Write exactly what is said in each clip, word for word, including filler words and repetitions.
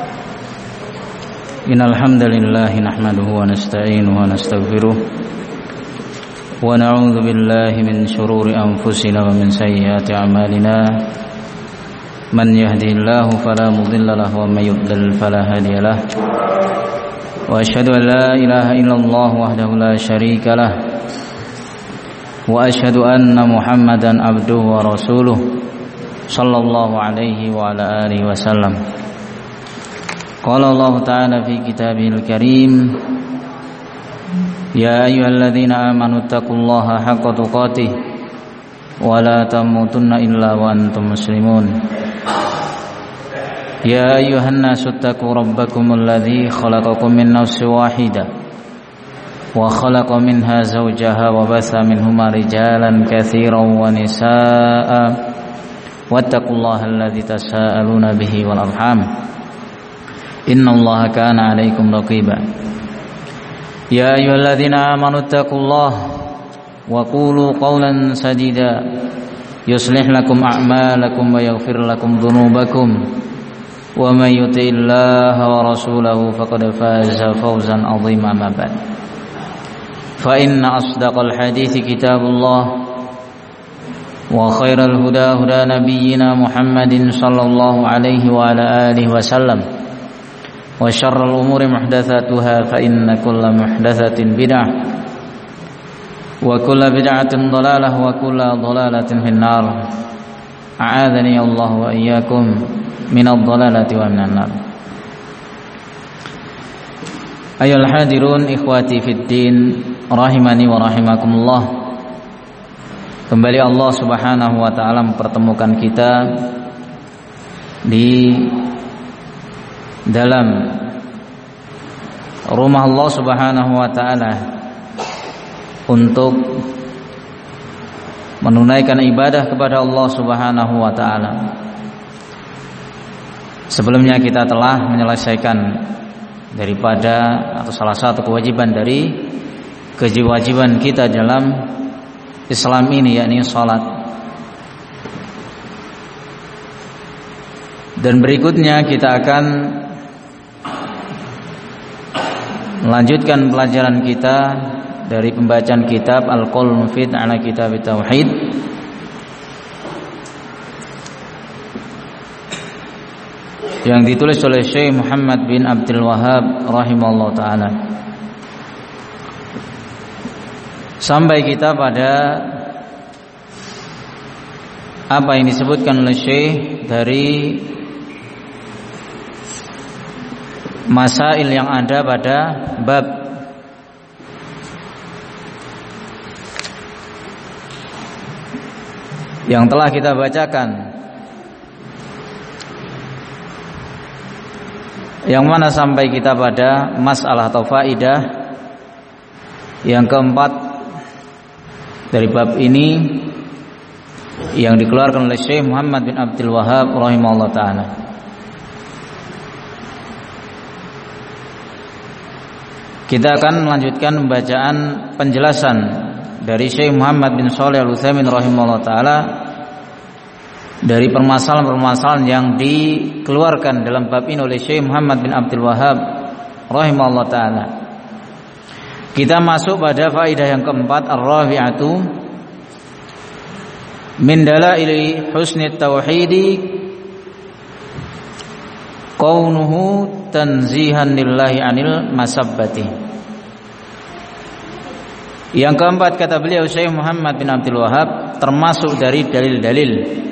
Innal hamdalillah nahmaduhu wa nasta'inuhu wa nastaghfiruh wa na'udzu billahi min shururi anfusina wa min sayyiati a'malina. Man yahdihillahu fala mudilla lahu wa may yudlil fala hadiya lahu. Wa asyhadu an la ilaha illallah wahdahu la syarika lah. Wa asyhadu anna Muhammadan abduhu wa rasuluh sallallahu alaihi wa ala alihi wasallam. Qala Allah ta'ala fi kitabihil karim, ya ayyuhalladzina amanu taqullaha haqqa tuqatih wa la tamutunna illa wa antum muslimun. Ya ayyuhan nasu taqu rabbakumul ladzi khalaqakum min nafsin wahidah wa khalaqa minha zawjaha wa batha minhuma rijalan katsiran wa nisaa'a wattaqullaha alladzi tasaaluna bihi wal arham innallaha kana 'alaikum raqiba. Ya ayyuhalladzina amanu taqullaha wa qulu qawlan sadida yuslih lakum a'malakum wa yaghfir lakum dhunubakum wa may yuti'illaha wa rasulahu faqad faza fawzan 'azima. Ma ba'd. Fa inna asdaqal hadithi kitabullah wa khairal huda huda nabiyyina Muhammadin sallallahu alaihi wa ala alihi wasallam wa syarrul umuri muhdatsatuha fa inna kulla muhdatsatin bid'ah wa kulla bid'atin dhalalah wa kulla dhalalatin finnar. A'adzani Allah wa iyyakum minadh dhalalati wa minan nar. Ayyuhal hadirun ikhwati fid din rahimani wa rahimakumullah. Kembali Allah Subhanahu wa taala mempertemukan kita di dalam rumah Allah Subhanahu wa taala untuk menunaikan ibadah kepada Allah Subhanahu wa taala. Sebelumnya kita telah menyelesaikan daripada atau salah satu kewajiban dari kewajiban kita dalam Islam ini, yakni salat. Dan berikutnya kita akan melanjutkan pelajaran kita dari pembacaan kitab Al-Qaul Mufid ala Kitab Tauhid yang ditulis oleh Syekh Muhammad bin Abdul Wahhab rahimahullah ta'ala. Sampai kita pada apa yang disebutkan oleh Syekh dari masail yang ada pada bab yang telah kita bacakan, yang mana sampai kita pada masalah atau faidah yang keempat dari bab ini yang dikeluarkan oleh Syekh Muhammad bin Abdul Wahhab rahimahullah ta'ala. Kita akan melanjutkan pembacaan penjelasan dari Syekh Muhammad bin Shalih Al-Utsaimin rahimahullah ta'ala dari permasalahan-permasalahan yang dikeluarkan dalam bab ini oleh Syekh Muhammad bin Abdul Wahhab rahimahullah ta'ala. Kita masuk pada faedah yang keempat, ar-rabi'atu min dalaili husni tauhidi kaunuhu tanzihan lillahi anil masabbati. Yang keempat, kata beliau Syekh Muhammad bin Abdul Wahhab, termasuk dari dalil-dalil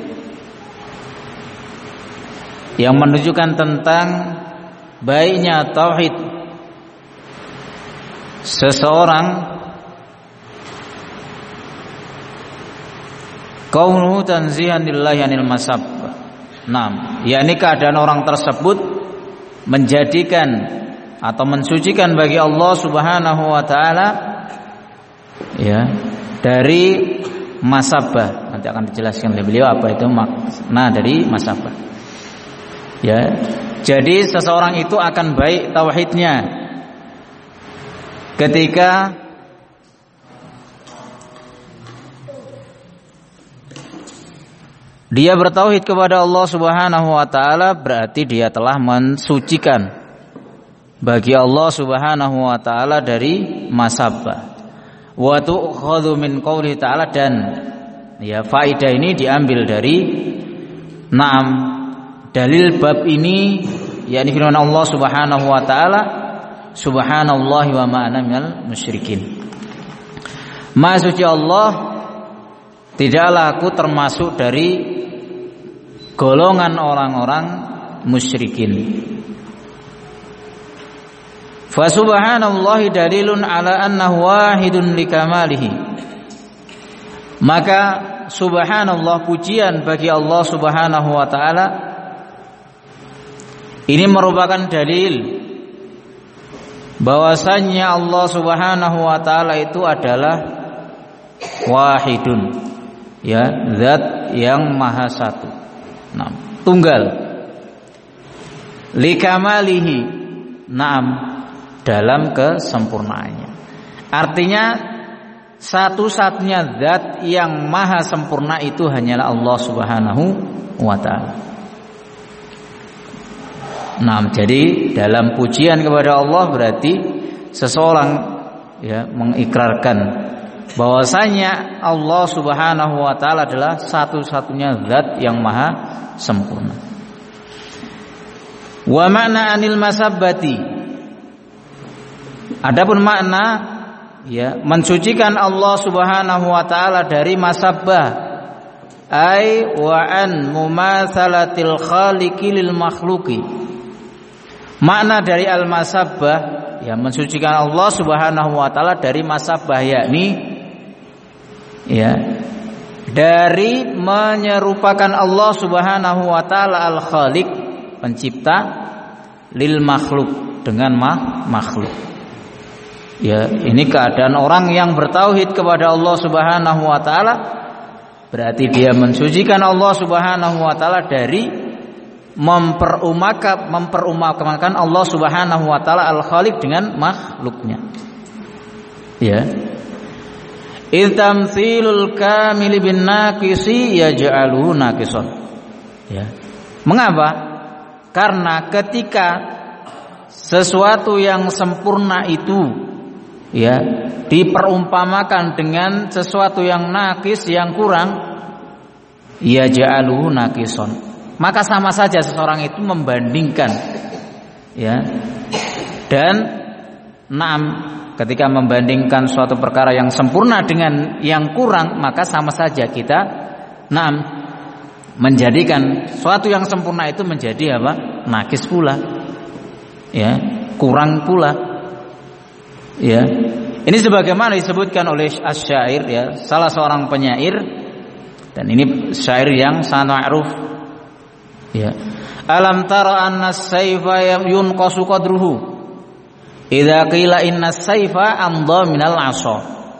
yang menunjukkan tentang baiknya tauhid seseorang, kaunuhu tanzihan lillahi anil masabbah. Nah, yakni keadaan orang tersebut menjadikan atau mensucikan bagi Allah Subhanahu wa taala ya dari masabah. Nanti akan dijelaskan oleh beliau apa itu makna dari masabah. Ya, jadi seseorang itu akan baik tauhidnya ketika dia bertauhid kepada Allah Subhanahu wa taala, berarti dia telah mensucikan bagi Allah Subhanahu wa taala dari masabbah. Wa tu'khadhu min qouli ta'ala, dan ya faedah ini diambil dari na'am dalil bab ini, yakni firman Allah Subhanahu wa taala, subhanallahi wa ma ana minal musyrikin. Maha suci Allah, tidaklah aku termasuk dari golongan orang-orang musyrikin. Fa subhanallahi dalilun ala annahu wahidun likamalihi. Maka subhanallah, pujian bagi Allah Subhanahu wa taala, ini merupakan dalil bahwasannya Allah Subhanahu wa taala itu adalah wahidun, ya, zat yang maha satu. Nah, tunggal. Likamalihi, naam, dalam kesempurnaannya. Artinya satu-satunya zat yang maha sempurna itu hanyalah Allah Subhanahu wa taala. Nah, jadi dalam pujian kepada Allah berarti seseorang ya mengikrarkan bahwasanya Allah Subhanahu wa taala adalah satu-satunya zat yang maha sempurna. Wa makna anil masabbati, adapun makna ya mensucikan Allah Subhanahu wa taala dari masabbah, ai wa an mumatsalatil khaliqi lil makhluqi. Makna dari al-masabbah ya mensucikan Allah Subhanahu wa taala dari masabbah, yakni ya dari menyerupakan Allah Subhanahu wa taala al-khaliq, pencipta, lil makhluk, dengan mah, makhluk. Ya, ini keadaan orang yang bertauhid kepada Allah Subhanahu wa taala, berarti dia mensucikan Allah Subhanahu wa taala dari memperumakan memperumakan Allah Subhanahu wa taala al-khaliq dengan makhluknya. Ya. Iltamthilul kamili bin naqisi yaj'aluhu naqisan. Ya. Mengapa? Karena ketika sesuatu yang sempurna itu ya diperumpamakan dengan sesuatu yang naqis, yang kurang, yaj'aluhu naqisan, maka sama saja seseorang itu membandingkan ya. Dan naam, ketika membandingkan suatu perkara yang sempurna dengan yang kurang, maka sama saja kita naam menjadikan suatu yang sempurna itu menjadi apa? Nakis pula. Ya, kurang pula. Ya. Ini sebagaimana disebutkan oleh asy-syair ya, salah seorang penyair, dan ini syair yang sangat ma'ruf. Ya. Alam tara anna as-sayfa yunqasu qadruhu idza qila inna as-sayfa amdha minal 'asha.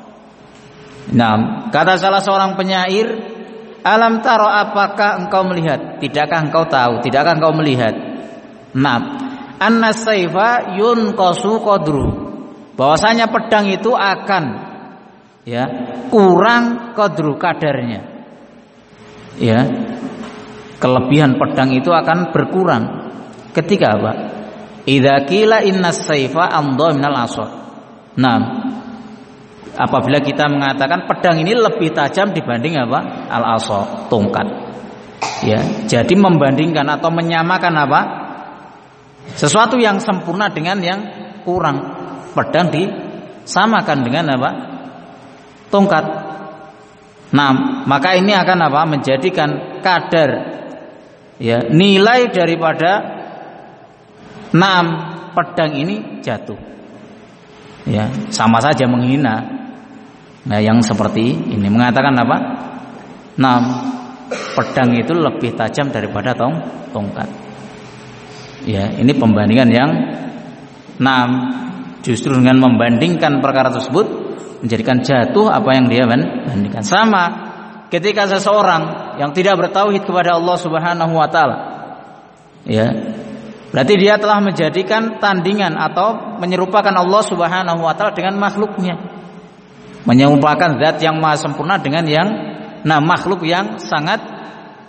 Nah, kata salah seorang penyair, alam tara, apakah engkau melihat? Tidakkah engkau tahu? Tidakkah engkau melihat? Nah, anna as-sayfa yunqasu qadruhu, bahwasanya pedang itu akan ya kurang qadru, kadarnya. Ya. Kelebihan pedang itu akan berkurang ketika apa? Idza qila innas sayfa amdha minal 'asha. Nah, apabila kita mengatakan pedang ini lebih tajam dibanding apa? Al-'asha, tongkat. Ya, jadi membandingkan atau menyamakan apa? Sesuatu yang sempurna dengan yang kurang. Pedang disamakan dengan apa? Tongkat. Nah, maka ini akan apa? Menjadikan kadar ya nilai daripada enam pedang ini jatuh. Ya, sama saja menghina. Nah, yang seperti ini mengatakan apa? Enam pedang itu lebih tajam daripada tong tongkat. Ya, ini pembandingan yang enam, justru dengan membandingkan perkara tersebut menjadikan jatuh apa yang dia bandingkan. Sama ketika seseorang yang tidak bertauhid kepada Allah Subhanahu wa taala, ya, berarti dia telah menjadikan tandingan atau menyerupakan Allah Subhanahu wa taala dengan makhluknya. Menyerupakan zat yang maha sempurna dengan yang nah makhluk yang sangat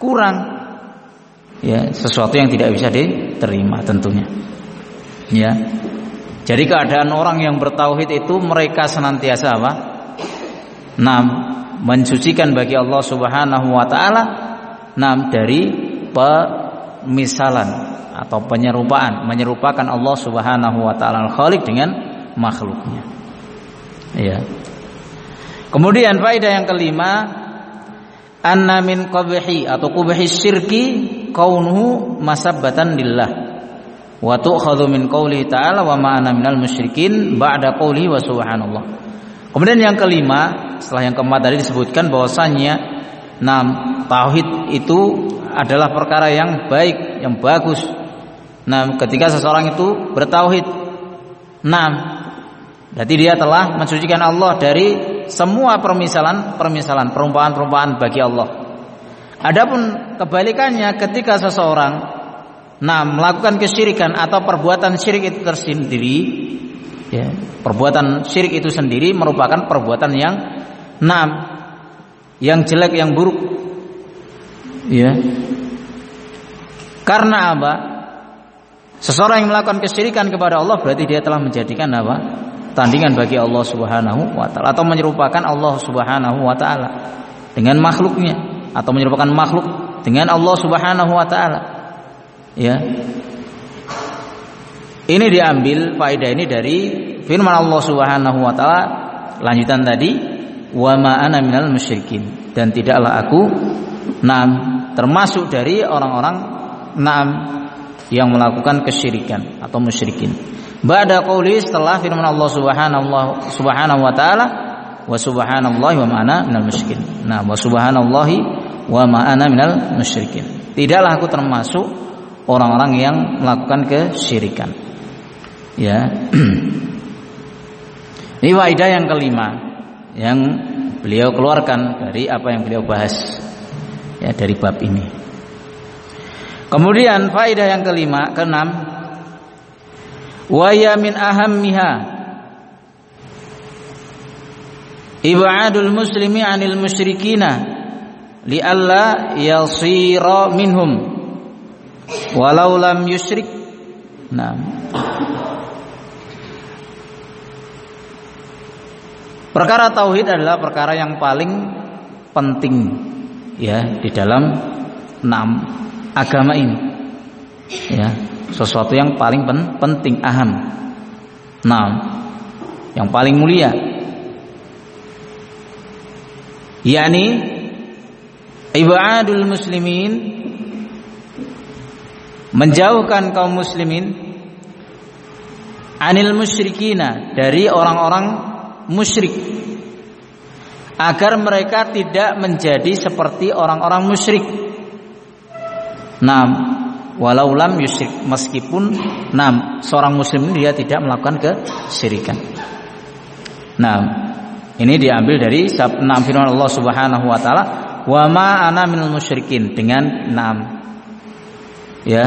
kurang. Ya, sesuatu yang tidak bisa diterima tentunya. Ya. Jadi keadaan orang yang bertauhid itu mereka senantiasa apa? Nah, mensucikan bagi Allah Subhanahu wa taala nam dari pemisalan atau penyerupaan, menyerupakan Allah Subhanahu wa taala Al-Khaliq dengan makhluknya. Ya. Kemudian faedah yang kelima, anna min qabhi atau qubhi syirki kaunuhu masabbatan lillah wa tu'khadhu min qoulihi ta'ala wa ma ana minal musyrikin ba'da qoulihi wa subhanallah. Kemudian yang kelima, setelah yang keempat tadi disebutkan bahwasannya nam tauhid itu adalah perkara yang baik, yang bagus. Nah, ketika seseorang itu bertauhid, nam berarti dia telah mensucikan Allah dari semua permisalan-permisalan, perumpamaan-perumpamaan bagi Allah. Adapun kebalikannya, ketika seseorang nah melakukan kesyirikan atau perbuatan syirik itu tersendiri, ya, perbuatan syirik itu sendiri merupakan perbuatan yang nam yang jelek, yang buruk. Ya. Karena apa? Seseorang yang melakukan kesyirikan kepada Allah berarti dia telah menjadikan apa? Tandingan bagi Allah Subhanahu wa taala atau menyerupakan Allah Subhanahu wa taala dengan makhluknya atau menyerupakan makhluk dengan Allah Subhanahu wa taala. Ya. Ini diambil faedah ini dari firman Allah Subhanahu wa taala lanjutan tadi, wa ma ana minal musyrikin, dan tidaklah aku nam termasuk dari orang-orang nam yang melakukan kesyirikan atau musyrikin. Ba'da qauli, setelah firman Allah Subhanahu Subhanahu wa taala wa subhanallahi wa ma ana minal musyrikin. Nah, wa subhanallahi wa ma ana minal musyrikin. Tidaklah aku termasuk orang-orang yang melakukan kesyirikan. Ya. Ini faedah yang kelima yang beliau keluarkan dari apa yang beliau bahas ya dari bab ini. Kemudian faedah yang kelima, keenam, wa ya min ahammiha ibadul muslimi 'anil musyrikina li alla yasira minhum walau lam yusyrik. Nah, perkara tauhid adalah perkara yang paling penting ya di dalam enam agama ini. Ya, sesuatu yang paling pen, penting, aham. Nah, yang paling mulia. yakni ibadul muslimin, menjauhkan kaum muslimin, anil musyrikina, dari orang-orang musyrik, agar mereka tidak menjadi seperti orang-orang musyrik. Nam, walau lam yusyrik, meskipun nam seorang muslim dia tidak melakukan kesyirikan. Nah, ini diambil dari enam firman Allah Subhanahu wa taala, wa ma ana minal musyrikin, dengan enam ya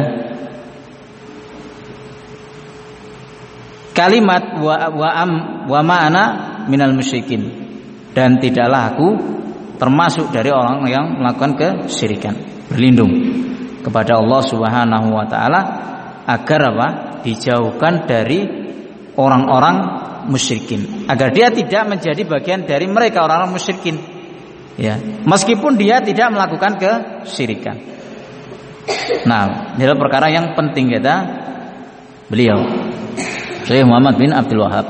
kalimat wa wa am wa ma ana minal musyrikin, dan tidaklah aku termasuk dari orang yang melakukan kesyirikan. Berlindung kepada Allah Subhanahu wa taala agar apa? Dijauhkan dari orang-orang musyrikin, agar dia tidak menjadi bagian dari mereka orang-orang musyrikin. Ya, meskipun dia tidak melakukan kesyirikan. Nah, ini adalah perkara yang penting kata beliau Syekh Muhammad bin Abdul Wahhab.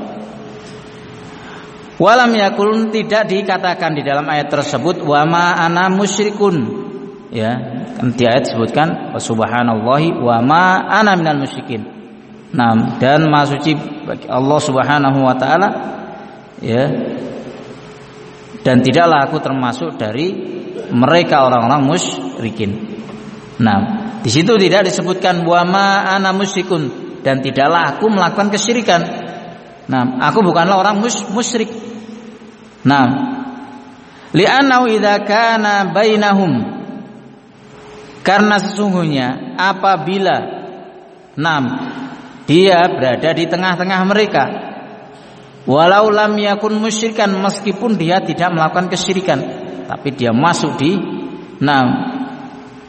Walam yakul, tidak dikatakan di dalam ayat tersebut wa ma ana musyrikun. Ya, kan di ayat disebutkan subhanallahi wa ma ana minal musyrikin. Nah, dan maha suci bagi Allah Subhanahu wa taala ya, dan tidaklah aku termasuk dari mereka orang-orang musyrikin. Nah, di situ tidak disebutkan wa ma ana musyrikun, dan tidaklah aku melakukan kesyirikan. Nah, aku bukanlah orang mus- musyrik. Nah, li'annahu idza kana bainahum, karena sesungguhnya apabila nam dia berada di tengah-tengah mereka, walau lam yakun musyrikan, meskipun dia tidak melakukan kesyirikan, tapi dia masuk di nam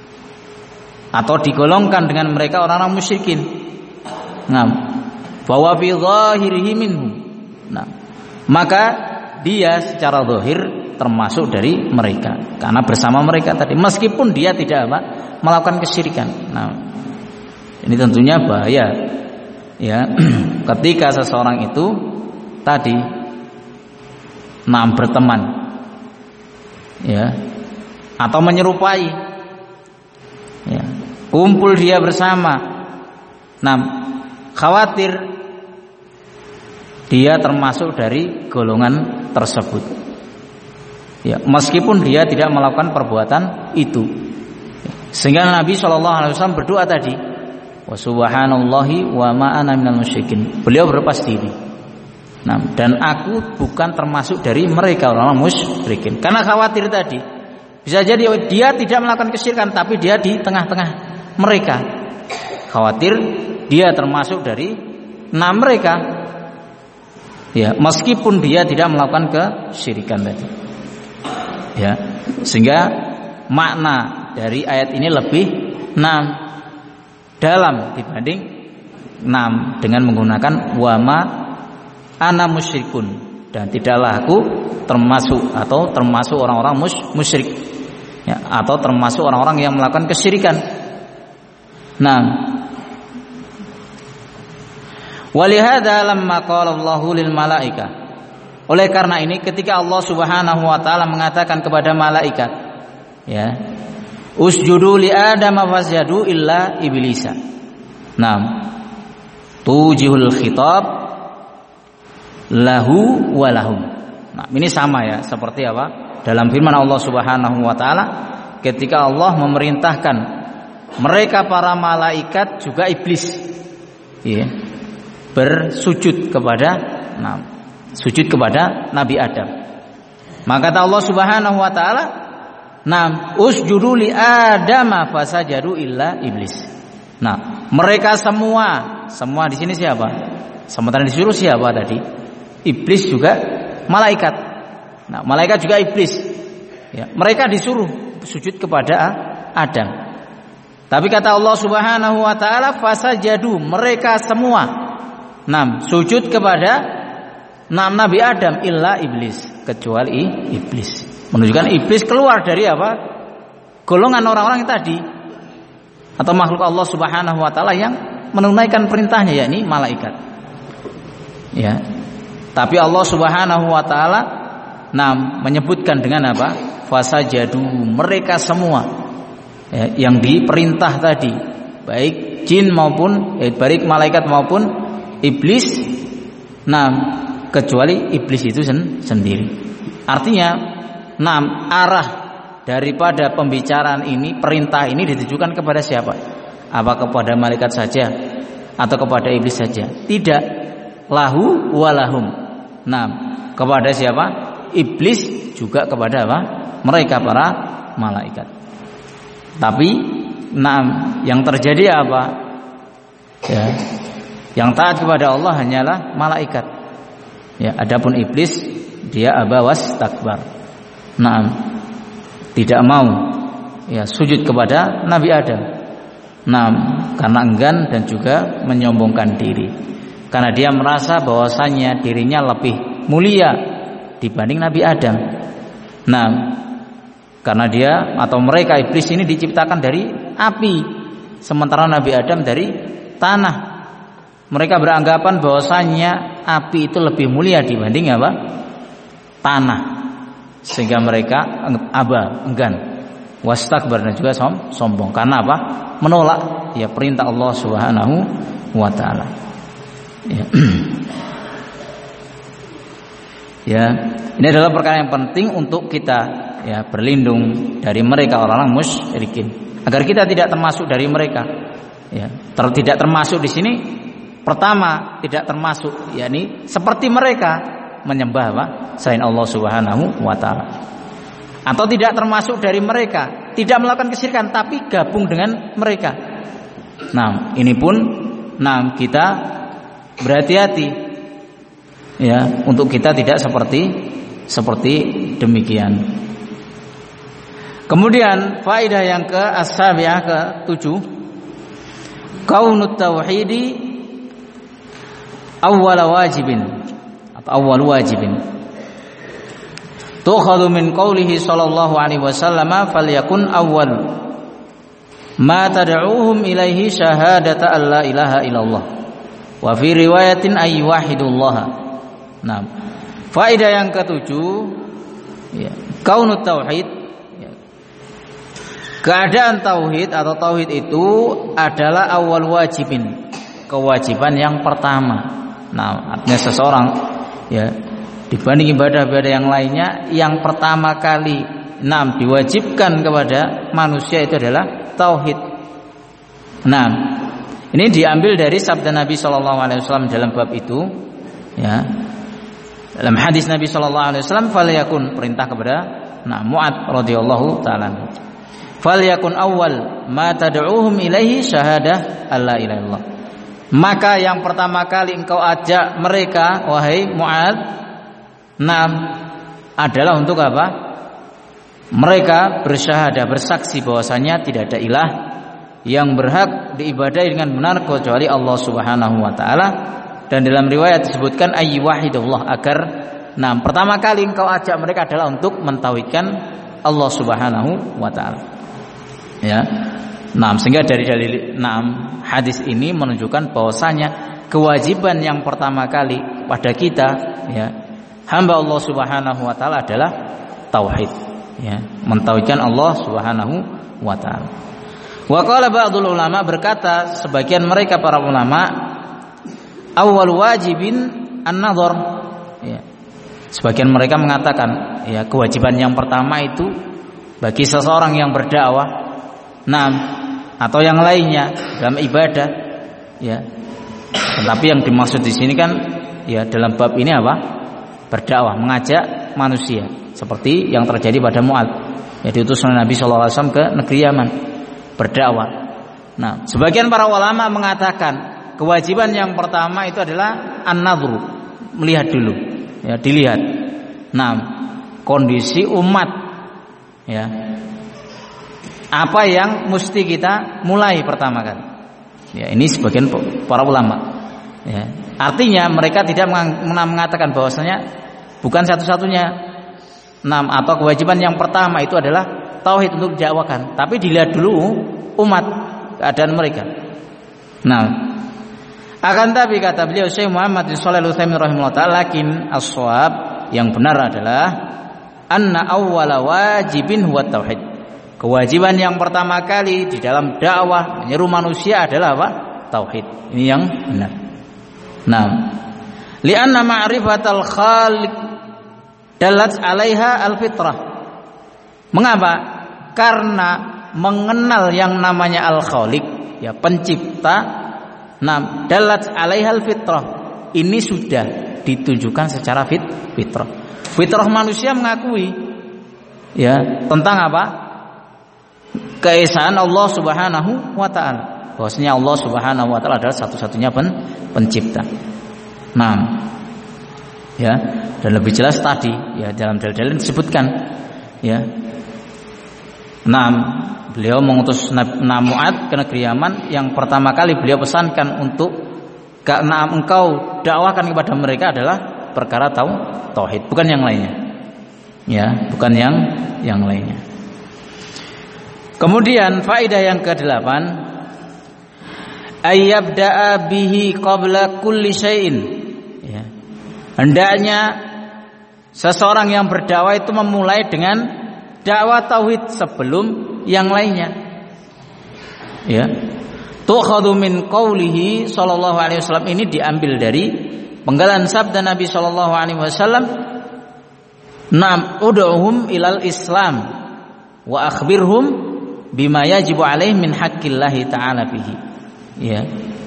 atau digolongkan dengan mereka orang-orang musyrikin. Nah, bahwa fi zahirihi minhum. Nah, maka dia secara zahir termasuk dari mereka karena bersama mereka tadi, meskipun dia tidak apa melakukan kesyirikan. Nah, ini tentunya bahaya ya ketika seseorang itu tadi nah berteman ya atau menyerupai ya, kumpul dia bersama. Nah, khawatir dia termasuk dari golongan tersebut. Ya, meskipun dia tidak melakukan perbuatan itu. Sehingga Nabi shallallahu alaihi wasallam berdoa tadi, wa subhanallahi wa ma ana minal musyrikin. Beliau berlepas diri. Nah, dan aku bukan termasuk dari mereka orang musyrikin. Karena khawatir tadi. Bisa jadi dia tidak melakukan kesyirikan, tapi dia di tengah-tengah mereka. Khawatir dia termasuk dari enam mereka. Ya, meskipun dia tidak melakukan kesyirikan tadi. Ya, sehingga makna dari ayat ini lebih enam dalam dibanding enam dengan menggunakan wama ana musyrikun, dan tidaklah aku termasuk atau termasuk orang-orang musyrik ya, atau termasuk orang-orang yang melakukan kesyirikan. Nah, walihada lamma qala Allahu lil malaika. Oleh karena ini ketika Allah Subhanahu wa taala mengatakan kepada malaikat ya, usjudu li Adam fasjadu illa iblisa. Naam. Tujihul khitab lahu wa lahum. Nah, ini sama ya seperti apa? Dalam firman Allah Subhanahu wa taala ketika Allah memerintahkan mereka para malaikat juga iblis ya, bersujud kepada nah, sujud kepada Nabi Adam. Maka kata Allah Subhanahu wa taala, "Nam usjudu li Adama fasajadu illa iblis." Nah, mereka semua, semua di sini siapa? Sementara disuruh siapa tadi? Iblis juga malaikat. Nah, malaikat juga iblis. Ya, mereka disuruh sujud kepada Adam. Tapi kata Allah Subhanahu wa taala, "Fasajadu," mereka semua nam sujud kepada Nam Nabi Adam illa iblis, kecuali iblis. Menunjukkan iblis keluar dari apa? Golongan orang-orang yang tadi atau makhluk Allah Subhanahu wa taala yang menunaikan perintahnya, yakni malaikat. Ya. Tapi Allah Subhanahu wa taala nam menyebutkan dengan apa? Fasajadu, mereka semua ya, yang diperintah tadi, baik jin maupun eh, baik malaikat maupun iblis. Nam kecuali iblis itu sen- sendiri. Artinya, enam arah daripada pembicaraan ini, perintah ini ditujukan kepada siapa? Apa kepada malaikat saja atau kepada iblis saja? Tidak. Lahu walahum. Enam kepada siapa? Iblis juga kepada apa? Mereka para malaikat. Tapi enam yang terjadi apa? Ya. Yang taat kepada Allah hanyalah malaikat. Ya, adapun iblis dia aba wastakbar. Naam. Tidak mau ya sujud kepada Nabi Adam. Naam, karena enggan dan juga menyombongkan diri. Karena dia merasa bahwasanya dirinya lebih mulia dibanding Nabi Adam. Naam. Karena dia atau mereka iblis ini diciptakan dari api, sementara Nabi Adam dari tanah. Mereka beranggapan bahwasanya api itu lebih mulia dibanding apa? Tanah. Sehingga mereka aba, enggan, wastakbar dan juga som, sombong. Karena apa? Menolak ya perintah Allah Subhanahu wa taala. Ya. Ya, ini adalah perkara yang penting untuk kita ya berlindung dari mereka orang-orang musyrikin, agar kita tidak termasuk dari mereka. Ya, ter, tidak termasuk di sini. Pertama, tidak termasuk, yakni seperti mereka menyembah apa? Selain Allah Subhanahu wa taala. Atau tidak termasuk dari mereka, tidak melakukan kesyirikan tapi gabung dengan mereka. Nah, ini pun nah kita berhati-hati ya, untuk kita tidak seperti seperti demikian. Kemudian faedah yang ke as-sabi'ah ke tujuh, kaunut tauhidi awwal wajibin atau awwal wajibin. Tukhadhu min qawlihi sallallahu alaihi wasallam falyakun awwal ma tad'uuhum ilaihi syahadata alla ilaha illallah wa fi riwayatin ay wahidullah. Nah, faedah yang ketujuh ya, kaunut tauhid, keadaan tauhid atau tauhid itu adalah awal wajibin, kewajiban yang pertama. Nah, artinya seseorang ya dibanding ibadah-ibadah yang lainnya, yang pertama kali enam diwajibkan kepada manusia itu adalah tauhid. Nah, ini diambil dari sabda Nabi Shallallahu Alaihi Wasallam dalam bab itu, ya. Dalam hadis Nabi Shallallahu Alaihi Wasallam, falyakun, perintah kepada nah Mu'adz radhiyallahu taala. Falyakun awal ma tad'uuhum ilaihi syahadah alla ilaha illallah. Maka yang pertama kali engkau ajak mereka, wahai Mu'adz, nam adalah untuk apa? Mereka bersyahadah, bersaksi bahwasanya tidak ada ilah yang berhak diibadahi dengan benar kecuali Allah Subhanahu wa taala. Dan dalam riwayat disebutkan ayy wahidullah, agar nah pertama kali engkau ajak mereka adalah untuk mentauhidkan Allah Subhanahu wa taala. Ya, nah sehingga dari dalil enam hadis ini menunjukkan bahwasanya kewajiban yang pertama kali pada kita, ya, hamba Allah Subhanahu wa taala adalah tauhid, ya, mentauhidkan Allah Subhanahu wa taala. Wa qala ba'dul ulama, berkata sebagian mereka para ulama, awal wajibin an-nadhar, ya. Sebagian mereka mengatakan, ya, kewajiban yang pertama itu bagi seseorang yang berdakwah, nah, atau yang lainnya dalam ibadah, ya. Tetapi yang dimaksud di sini kan, ya, dalam bab ini apa? Berdakwah, mengajak manusia, seperti yang terjadi pada Mu'adz, ya, diutus oleh Nabi Shallallahu Alaihi Wasallam ke negeri Yaman, berdakwah. Nah, sebagian para ulama mengatakan kewajiban yang pertama itu adalah an-nadhru, melihat dulu, ya, dilihat. Nah, kondisi umat, ya. Apa yang mesti kita mulai pertama kali? Ya, ini sebagian para ulama. Ya, artinya mereka tidak mengatakan bahwasanya bukan satu-satunya enam atau kewajiban yang pertama itu adalah tauhid untuk didakwakan, tapi dilihat dulu umat, keadaan mereka. Nah, akan tapi kata beliau Syekh Muhammad bin Shalih Al-Utsaimin rahimahullah taala, lakin as-shawab, yang benar adalah anna awwala wajibin huwa tauhid. Kewajiban yang pertama kali di dalam dakwah menyeru manusia adalah apa? Tauhid. Ini yang benar. Nah, li'anna ma'rifatal khaliq dalat 'alaiha al-fitrah. Mengapa? Karena mengenal yang namanya al-khaliq, ya, pencipta, nah, dalat 'alaiha al-fitrah. Ini sudah ditunjukkan secara fit, fitrah. Fitrah manusia mengakui, ya, tentang apa? Keesaan Allah Subhanahu wa taala. Bahwasanya Allah Subhanahu wa taala adalah satu-satunya pen, pencipta. Nah, ya, dan lebih jelas tadi, ya, dalam dalil-dalil disebutkan, ya. Nah, beliau mengutus Nabi Mu'adz ke negeri Yaman, yang pertama kali beliau pesankan untuk karena engkau dakwahkan kepada mereka adalah perkara tahu tauhid, bukan yang lainnya. Ya, bukan yang yang lainnya. Kemudian faedah yang kedelapan, ayyabda'a bihi qabla kulli syai'in, ya. Hendaknya seseorang yang berdakwah itu memulai dengan dakwah tauhid sebelum yang lainnya, ya. Tukhadhu min qaulihi sallallahu alaihi wasallam, ini diambil dari penggalan sabda Nabi sallallahu alaihi wasallam, nam ud'uhum ilal islam wa akhbirhum bima yajibu alaih min haqqillahi ta'ala fihi, ya.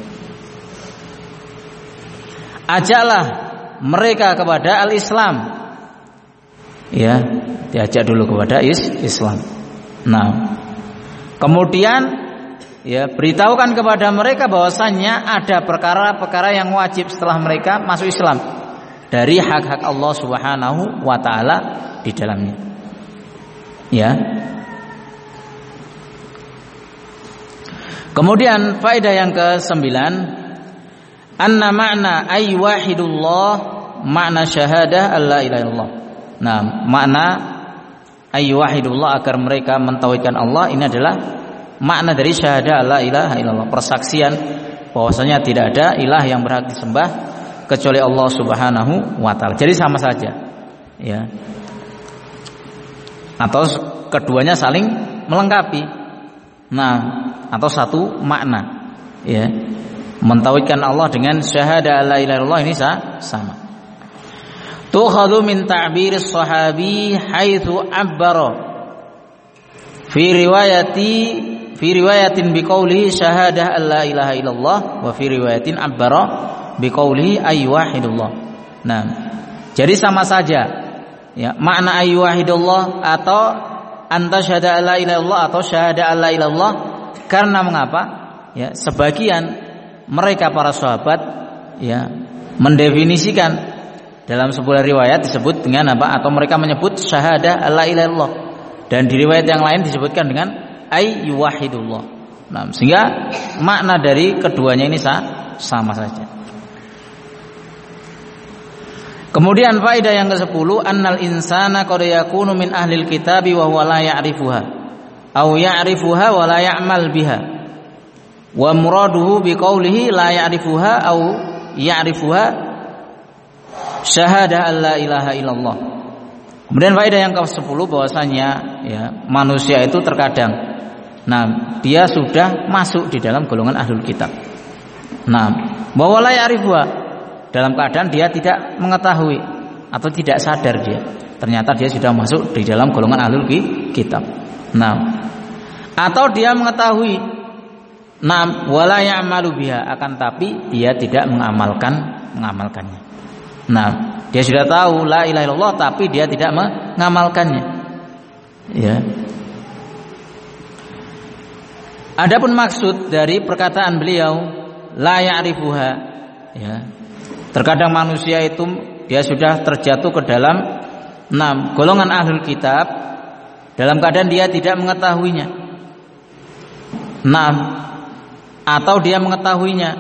Ajaklah mereka kepada al-Islam, ya, diajak dulu kepada is Islam. Nah, kemudian, ya, beritahukan kepada mereka bahwasanya ada perkara-perkara yang wajib setelah mereka masuk Islam dari hak-hak Allah Subhanahu wa taala di dalamnya. Ya. Kemudian faedah yang kesembilan, anna makna ay wahidullah, makna syahadah alla ilaha illallah. Nah, makna ay wahidullah agar mereka mentauhidkan Allah, ini adalah makna dari syahadah alla ilaha illallah, persaksian bahwasanya tidak ada ilah yang berhak disembah kecuali Allah Subhanahu wa taala. Jadi sama saja. Ya. Atau keduanya saling melengkapi. Nah, atau satu makna, ya, mentauhidkan Allah dengan syahadah la ilaha illallah ini sama. Tukhadhu min ta'bir as-sahabi haitsu abbara fi riwayati fi riwayatin biqaulihi syahadah la ilaha illallah wa fi riwayatin abbara biqaulihi ay wahidullah. Nah, jadi sama saja, ya, makna ay wahidullah atau anta syahada la ilaha illallah atau syahada la ilaha illallah. Karena mengapa? Ya, sebagian mereka para sahabat, ya, mendefinisikan dalam sebuah riwayat disebut dengan apa? Atau mereka menyebut syahada la ilaha illallah, dan di riwayat yang lain disebutkan dengan ay wahidullah. Nah, sehingga makna dari keduanya ini sama saja. Kemudian faedah yang kesepuluh, annal insana qad yakunu min ahlil kitabi wa huwa la ya'rifuha aw ya'rifuha wa la ya'mal biha wa muraduhu biqaulihi la ya'rifuha aw ya'rifuha syahada alla ilaha illallah. Kemudian faedah yang kesepuluh bahwasanya, ya, manusia itu terkadang, nah, dia sudah masuk di dalam golongan ahlul kitab. Nah, bahwa la ya'rifuha, dalam keadaan dia tidak mengetahui atau tidak sadar dia, ternyata dia sudah masuk di dalam golongan ahlul kitab. Nah, atau dia mengetahui, nah, wala ya'malu biha, akan tapi dia tidak mengamalkan mengamalkannya. Nah, dia sudah tahu la ilaha illallah tapi dia tidak mengamalkannya. Ya. Adapun maksud dari perkataan beliau la ya'rifuha, ya, terkadang manusia itu dia sudah terjatuh ke dalam enam golongan ahlul kitab dalam keadaan dia tidak mengetahuinya. Enam, atau dia mengetahuinya.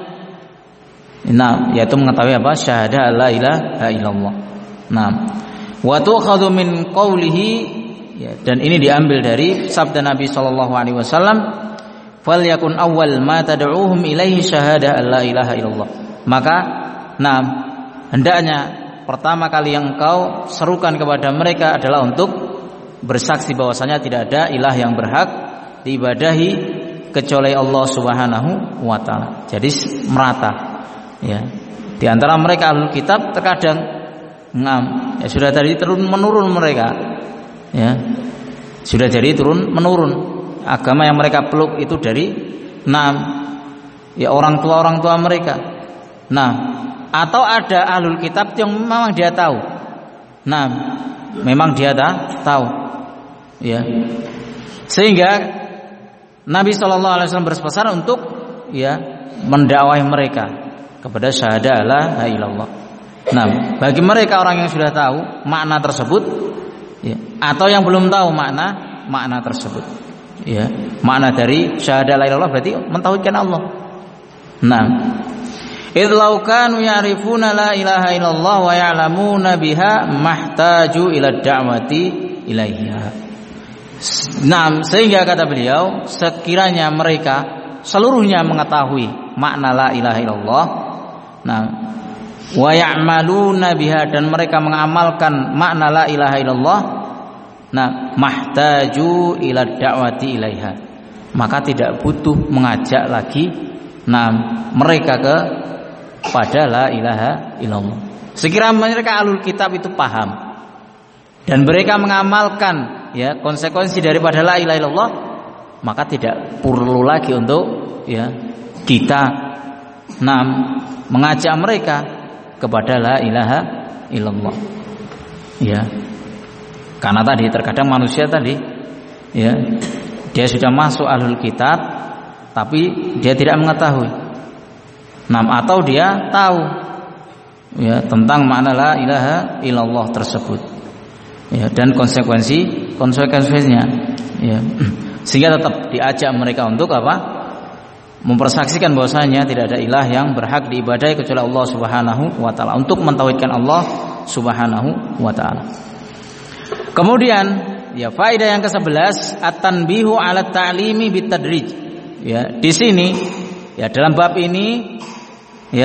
Nah, yaitu mengetahui apa? Syahadah la ilaha illallah. Nah, wa tu'khadhu min qawlihi, ya, dan ini diambil dari sabda Nabi sallallahu alaihi wasallam, falyakun awwal ma tad'uuhum ilaihi syahadah la ilaha illallah. Maka, nah, hendaknya pertama kali yang engkau serukan kepada mereka adalah untuk bersaksi bahwasanya tidak ada ilah yang berhak diibadahi kecuali Allah Subhanahu wa taala. Jadi merata, ya. Di antara mereka ahlul kitab terkadang ngam, ya, sudah tadi turun menurun mereka, ya. Sudah jadi turun menurun. Agama yang mereka peluk itu dari enam, ya, orang tua orang tua mereka. Nah, atau ada ahlul kitab yang memang dia tahu. Nah, memang dia dah tahu, ya. Sehingga Nabi shallallahu alaihi wasallam berpesan untuk, ya, mendakwahi mereka kepada syahadah la ilaha illallah. Nah, bagi mereka orang yang sudah tahu makna tersebut, ya, atau yang belum tahu makna makna tersebut, ya, makna dari syahadah la ilaha illallah berarti mentauhidkan Allah. Nah, idz law kanu ya'rifuna la ilaha illallah wa ya'lamuna biha mahtaju ila da'wati ilaiha. Nah, sehingga kata beliau, sekiranya mereka seluruhnya mengetahui makna la ilaha illallah, nah, wa ya'maluna biha, dan mereka mengamalkan makna la ilaha illallah, nah, mahtaju ila da'wati ilaiha, maka tidak butuh mengajak lagi, nah, mereka ke pada la ilaha illallah. Sekiranya mereka ahlul kitab itu paham dan mereka mengamalkan, ya, konsekuensi daripada la ilaha illallah, maka tidak perlu lagi untuk, ya, kita nah, mengajak mereka kepada la ilaha illallah, ya. Karena tadi terkadang manusia tadi, ya, dia sudah masuk ahlul kitab tapi dia tidak mengetahui. Nah, atau dia tahu, ya, tentang makna la ilaha illallah tersebut, ya, dan konsekuensi konsekuensinya, ya, sehingga tetap diajak mereka untuk apa? mempersaksikan bahwasanya tidak ada ilah yang berhak diibadahi kecuali Allah Subhanahu wa taala, untuk mentauhidkan Allah Subhanahu wa taala. Kemudian ya faedah yang kesebelas, at-tanbihu 'ala ta'limi bitadrij. Ya, di sini ya dalam bab ini ya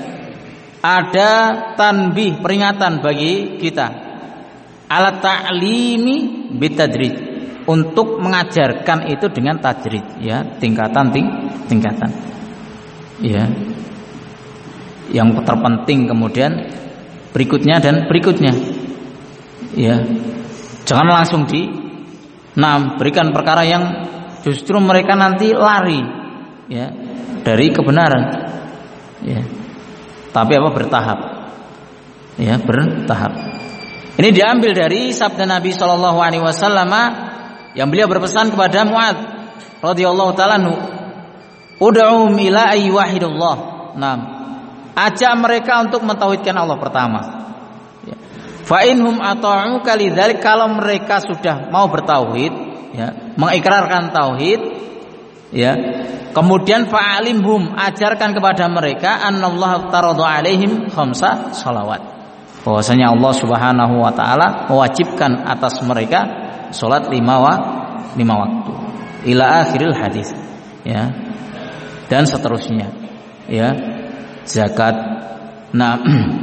ada tanbih, peringatan bagi kita, 'ala ta'limi bitadrij, untuk mengajarkan itu dengan tajrid, ya, tingkatan ting, tingkatan. Ya. Yang terpenting kemudian berikutnya dan berikutnya. Ya. Jangan langsung di nah, berikan perkara yang justru mereka nanti lari, ya, dari kebenaran. Ya. Tapi apa, bertahap. Ya, bertahap. Ini diambil dari sabda Nabi sallallahu alaihi wasallam yang beliau berpesan kepada Mu'adz radhiyallahu ta'ala anhu, ud'u ila ayyuhidullah. Naam. Ajak mereka untuk mentauhidkan Allah pertama. Ya. Fa inhum ata'uka lidzalik, kalau mereka sudah mau bertauhid, ya, mengikrarkan tauhid, ya, kemudian fa'alimhum, ajarkan kepada mereka annallaha taradha alaihim khamsa shalawat, bahwasanya Allah Subhanahu wa taala mewajibkan atas mereka salat lima wa, lima waktu ila akhiril hadis, ya, dan seterusnya, ya, zakat, nah,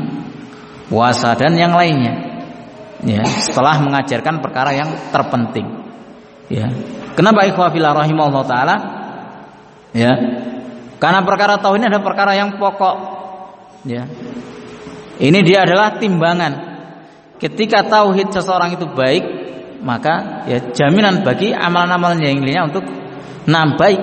puasa dan yang lainnya, ya, setelah mengajarkan perkara yang terpenting, ya. Kenapa ikhwah fillah rahimahullah taala? Ya, karena perkara tauhid ini adalah perkara yang pokok, ya. Ini dia adalah timbangan. Ketika tauhid seseorang itu baik, maka ya jaminan bagi amalan-amalan yang lainnya untuk enam baik.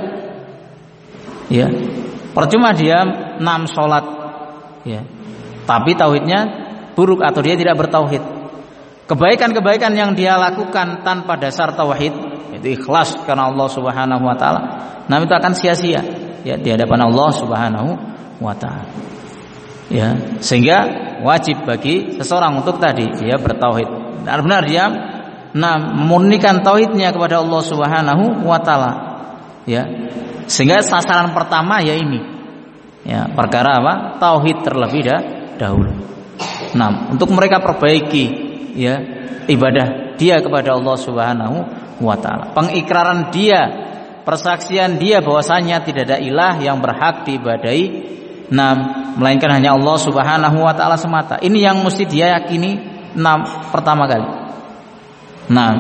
Ya. Percuma dia enam sholat, ya, tapi tauhidnya buruk atau dia tidak bertauhid. Kebaikan-kebaikan yang dia lakukan tanpa dasar tauhid, itu ikhlas karena Allah Subhanahu wa taala, nah itu akan sia-sia, ya, di hadapan Allah Subhanahu wa taala. Ya, sehingga wajib bagi seseorang untuk tadi dia bertauhid. Benar-benar dia nah memurnikan tauhidnya kepada Allah Subhanahu wa taala, ya. Sehingga sasaran pertama ya ini, ya, perkara apa? Tauhid terlebih dah, dahulu. Nah, untuk mereka perbaiki, ya, ibadah dia kepada Allah Subhanahu wa taala, pengikraran dia, persaksian dia bahwasanya tidak ada ilah yang berhak diibadahi, nah, melainkan hanya Allah Subhanahu wa taala semata. Ini yang mesti dia yakini, nah, pertama kali. Nah,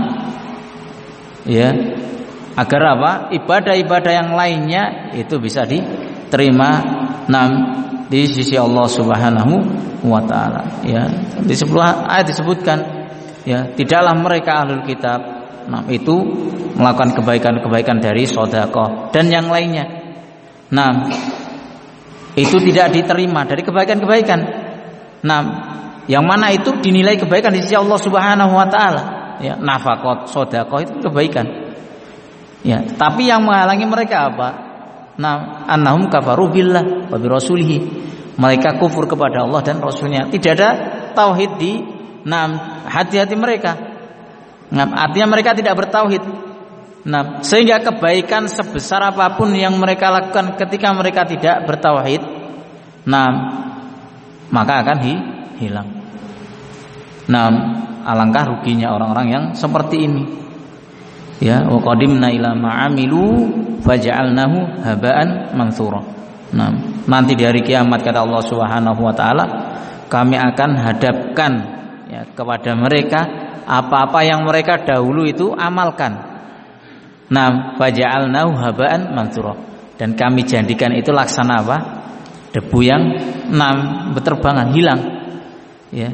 ya, agar apa? Ibadah-ibadah yang lainnya itu bisa diterima, nah, di sisi Allah Subhanahu wa taala. Ya, di sebelah ayat disebutkan, ya, tidaklah mereka ahlul kitab, nah, itu melakukan kebaikan-kebaikan dari sedekah dan yang lainnya. Nah, itu tidak diterima dari kebaikan-kebaikan. Nah, yang mana itu dinilai kebaikan di sisi Allah Subhanahu wa taala. Ya, nafaqat, sedekah itu kebaikan. Ya, tapi yang menghalangi mereka apa? Nah, annahum kafaru billah wa bi rasulih. Mereka kufur kepada Allah dan Rasulnya. Tidak ada tauhid di nah, hati-hati mereka. Nah, artinya mereka tidak bertauhid. Nah, sehingga kebaikan sebesar apapun yang mereka lakukan ketika mereka tidak bertauhid, nah, maka akan hi, hilang. Nah, alangkah ruginya orang-orang yang seperti ini. Ya, wa qadimna ila ma'amilu faja'alnahu haba'an mantsura. Nah, nanti di hari kiamat kata Allah Subhanahu wa taala, kami akan hadapkan, ya, kepada mereka apa-apa yang mereka dahulu itu amalkan. Nah, faja'alnahu haba'an mantsura, dan kami jadikan itu laksana apa? Debu yang enam berterbangan, hilang. Ya.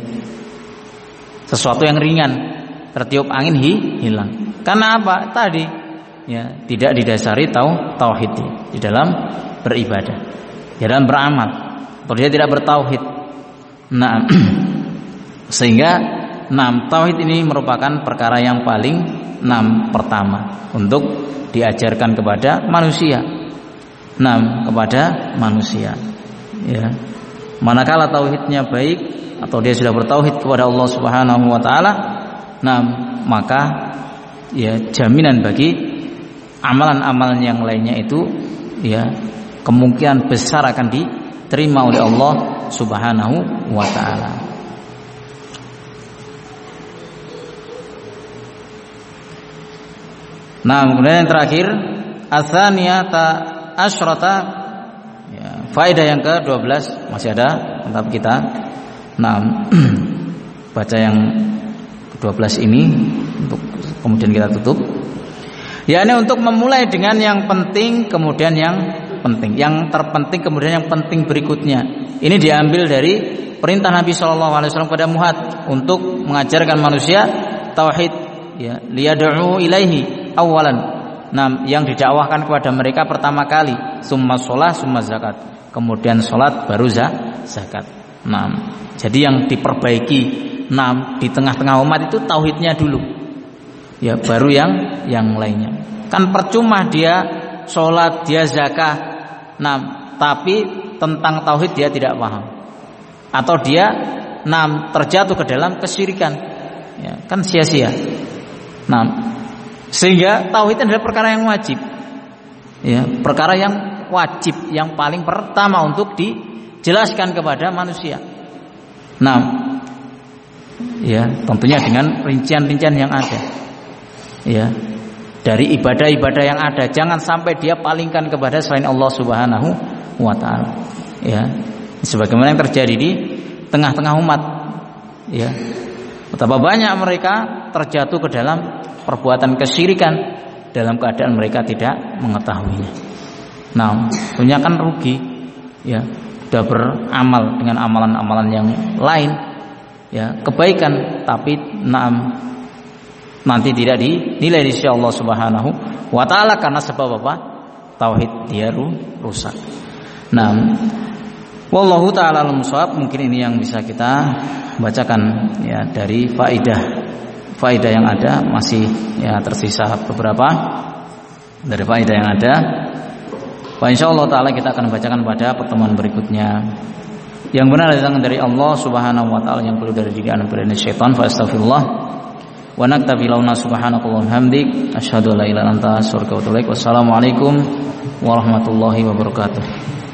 Sesuatu yang ringan, tertiup angin hi, hilang. Karena apa? Tadi, ya, tidak didasari tau tauhid di dalam beribadah, di dalam beramal, atau dia tidak bertauhid. Nah, sehingga enam tauhid ini merupakan perkara yang paling enam pertama untuk diajarkan kepada manusia. Enam kepada manusia. Ya. Manakala tauhidnya baik atau dia sudah bertauhid kepada Allah Subhanahu wa taala, nah, maka ya jaminan bagi amalan-amalan yang lainnya itu, ya, kemungkinan besar akan diterima oleh Allah Subhanahu wa taala. Nah, kemudian yang terakhir, ats-tsaniyata asyrata, ya, faedah yang ke dua belas masih ada, tetap kita nah baca yang ke dua belas ini untuk kemudian kita tutup. Ya, ini untuk memulai dengan yang penting, kemudian yang penting, yang terpenting, kemudian yang penting berikutnya. Ini diambil dari perintah Nabi Shallallahu Alaihi Wasallam kepada Mu'adz untuk mengajarkan manusia tauhid, ya, liyad'u ilaihi awalan. Nah, yang didakwahkan kepada mereka pertama kali, summa sholah, summa zakat, kemudian sholat baru zakat. Nah, jadi yang diperbaiki, nah, di tengah-tengah umat itu tauhidnya dulu, ya, baru yang yang lainnya. Kan percuma dia sholat, dia zakat, nah, tapi tentang tauhid dia tidak paham, atau dia nah, terjatuh ke dalam kesyirikan, ya, kan sia-sia. Nah, sehingga tauhid adalah perkara yang wajib, ya, perkara yang wajib, yang paling pertama untuk dijelaskan kepada manusia. Nah, ya, tentunya dengan rincian-rincian yang ada, ya, dari ibadah-ibadah yang ada, jangan sampai dia palingkan kepada selain Allah Subhanahu wa taala, ya, sebagaimana yang terjadi di tengah-tengah umat, ya, betapa banyak mereka terjatuh ke dalam perbuatan kesyirikan dalam keadaan mereka tidak mengetahuinya. Nah, tentunya kan rugi, ya, sudah beramal dengan amalan-amalan yang lain, ya, kebaikan, tapi naam nanti tidak dinilai di sisi Allah Subhanahu wa taala karena sebab apa? Tauhid dia rusak. Nah, wallahu taala alam shawab. Mungkin ini yang bisa kita bacakan, ya, dari faidah faidah yang ada. Masih, ya, tersisa beberapa dari faidah yang ada. Wa insyaallah taala kita akan bacakan pada pertemuan berikutnya. Yang benar datang dari Allah Subhanahu wa taala, yang keliru dari diri anak dari syaitan. Fa astaghfirullah wa naktabi launa subhanakallah hamdik asyhadu an la ilaha illa anta astaghfiruka wa atubu ilaik. Wassalamualaikum warahmatullahi wabarakatuh.